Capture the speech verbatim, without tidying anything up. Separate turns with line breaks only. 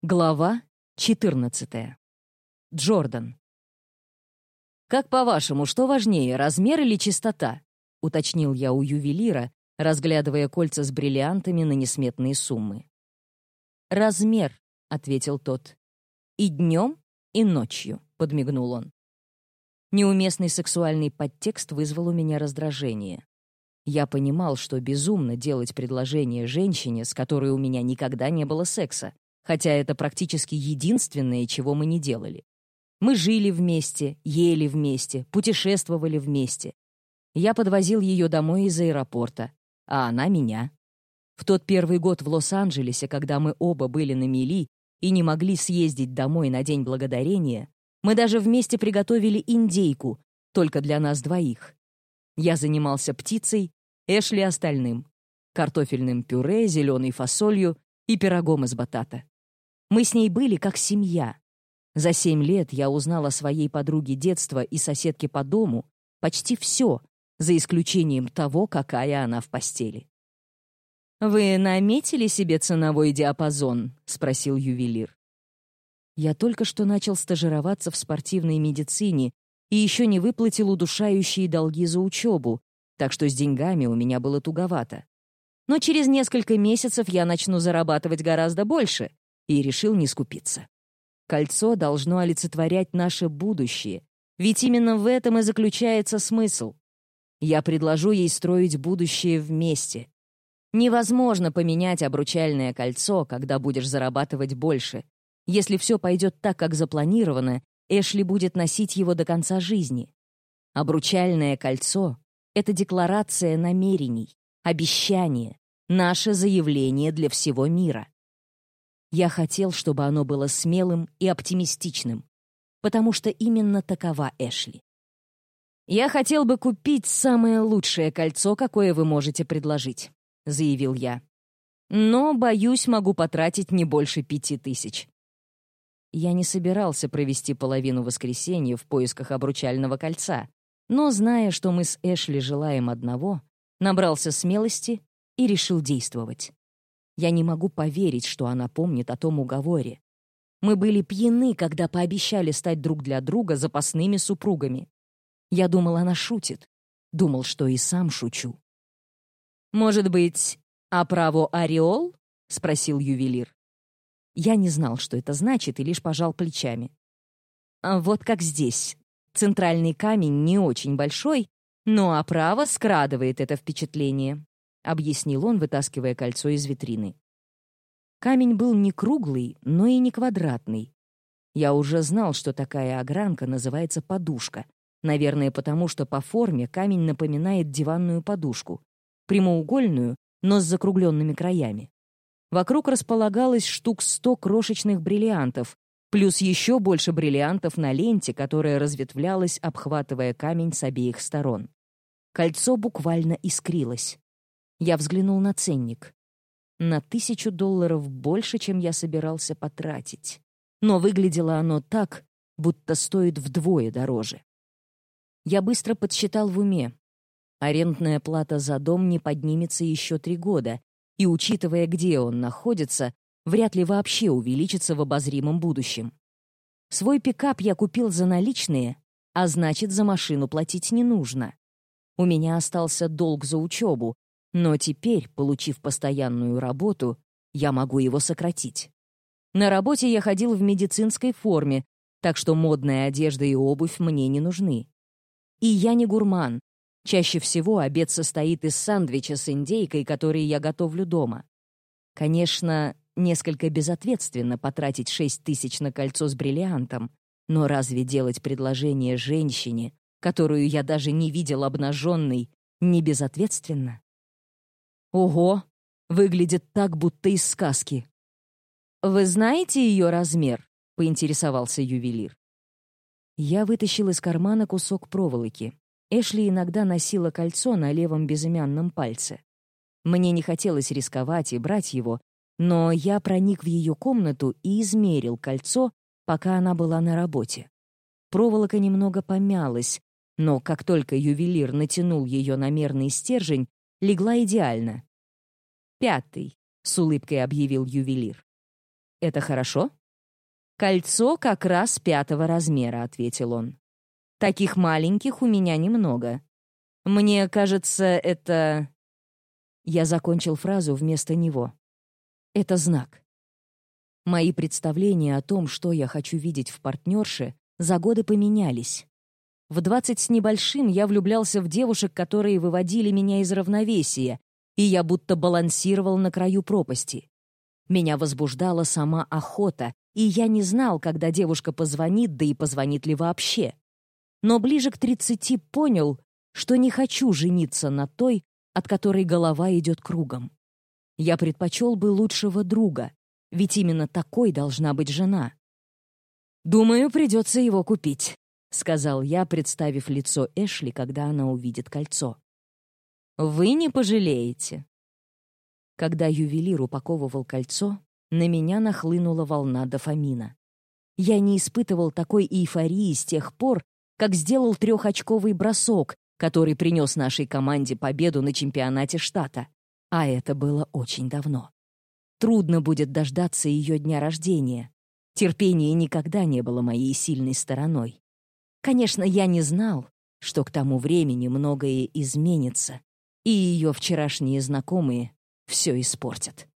Глава четырнадцатая. Джордан. «Как по-вашему, что важнее, размер или чистота?» — уточнил я у ювелира, разглядывая кольца с бриллиантами на несметные суммы. «Размер», — ответил тот. «И днем, и ночью», — подмигнул он. Неуместный сексуальный подтекст вызвал у меня раздражение. Я понимал, что безумно делать предложение женщине, с которой у меня никогда не было секса, хотя это практически единственное, чего мы не делали. Мы жили вместе, ели вместе, путешествовали вместе. Я подвозил ее домой из аэропорта, а она меня. В тот первый год в Лос-Анджелесе, когда мы оба были на мели и не могли съездить домой на День Благодарения, мы даже вместе приготовили индейку, только для нас двоих. Я занимался птицей, Эшли остальным, картофельным пюре, зеленой фасолью и пирогом из батата. Мы с ней были как семья. За семь лет я узнал о своей подруге детства и соседке по дому почти все, за исключением того, какая она в постели. «Вы наметили себе ценовой диапазон?» — спросил ювелир. Я только что начал стажироваться в спортивной медицине и еще не выплатил удушающие долги за учебу, так что с деньгами у меня было туговато. Но через несколько месяцев я начну зарабатывать гораздо больше, и решил не скупиться. Кольцо должно олицетворять наше будущее, ведь именно в этом и заключается смысл. Я предложу ей строить будущее вместе. Невозможно поменять обручальное кольцо, когда будешь зарабатывать больше. Если все пойдет так, как запланировано, Эшли будет носить его до конца жизни. Обручальное кольцо — это декларация намерений, обещание, наше заявление для всего мира. Я хотел, чтобы оно было смелым и оптимистичным, потому что именно такова Эшли. «Я хотел бы купить самое лучшее кольцо, какое вы можете предложить», — заявил я. «Но, боюсь, могу потратить не больше пяти тысяч». Я не собирался провести половину воскресенья в поисках обручального кольца, но, зная, что мы с Эшли желаем одного, набрался смелости и решил действовать. Я не могу поверить, что она помнит о том уговоре. Мы были пьяны, когда пообещали стать друг для друга запасными супругами. Я думал, она шутит. Думал, что и сам шучу. «Может быть, оправо ореол?» — спросил ювелир. Я не знал, что это значит, и лишь пожал плечами. А вот как здесь. Центральный камень не очень большой, но оправа скрадывает это впечатление, — объяснил он, вытаскивая кольцо из витрины. Камень был не круглый, но и не квадратный. Я уже знал, что такая огранка называется подушка, наверное, потому что по форме камень напоминает диванную подушку, прямоугольную, но с закругленными краями. Вокруг располагалось штук сто крошечных бриллиантов, плюс еще больше бриллиантов на ленте, которая разветвлялась, обхватывая камень с обеих сторон. Кольцо буквально искрилось. Я взглянул на ценник. На тысячу долларов больше, чем я собирался потратить. Но выглядело оно так, будто стоит вдвое дороже. Я быстро подсчитал в уме. Арендная плата за дом не поднимется еще три года, и, учитывая, где он находится, вряд ли вообще увеличится в обозримом будущем. Свой пикап я купил за наличные, а значит, за машину платить не нужно. У меня остался долг за учебу, но теперь, получив постоянную работу, я могу его сократить. На работе я ходил в медицинской форме, так что модная одежда и обувь мне не нужны. И я не гурман. Чаще всего обед состоит из сэндвича с индейкой, который я готовлю дома. Конечно, несколько безответственно потратить шесть тысяч на кольцо с бриллиантом, но разве делать предложение женщине, которую я даже не видел обнаженной, не безответственно? Ого, выглядит так, будто из сказки. «Вы знаете ее размер?» — поинтересовался ювелир. Я вытащил из кармана кусок проволоки. Эшли иногда носила кольцо на левом безымянном пальце. Мне не хотелось рисковать и брать его, но я проник в ее комнату и измерил кольцо, пока она была на работе. Проволока немного помялась, но как только ювелир натянул ее на мерный стержень, легла идеально. «Пятый», — с улыбкой объявил ювелир. Это хорошо?» «Кольцо как раз пятого размера», — ответил он. «Таких маленьких у меня немного. Мне кажется, это...» Я закончил фразу вместо него. «Это знак». Мои представления о том, что я хочу видеть в партнерше, за годы поменялись. В двадцать с небольшим я влюблялся в девушек, которые выводили меня из равновесия, и я будто балансировал на краю пропасти. Меня возбуждала сама охота, и я не знал, когда девушка позвонит, да и позвонит ли вообще. Но ближе к тридцати понял, что не хочу жениться на той, от которой голова идет кругом. Я предпочел бы лучшего друга, ведь именно такой должна быть жена. «Думаю, придется его купить», — сказал я, представив лицо Эшли, когда она увидит кольцо. «Вы не пожалеете». Когда ювелир упаковывал кольцо, на меня нахлынула волна дофамина. Я не испытывал такой эйфории с тех пор, как сделал трехочковый бросок, который принес нашей команде победу на чемпионате штата. А это было очень давно. Трудно будет дождаться ее дня рождения. Терпение никогда не было моей сильной стороной. Конечно, я не знал, что к тому времени многое изменится, и ее вчерашние знакомые все испортят.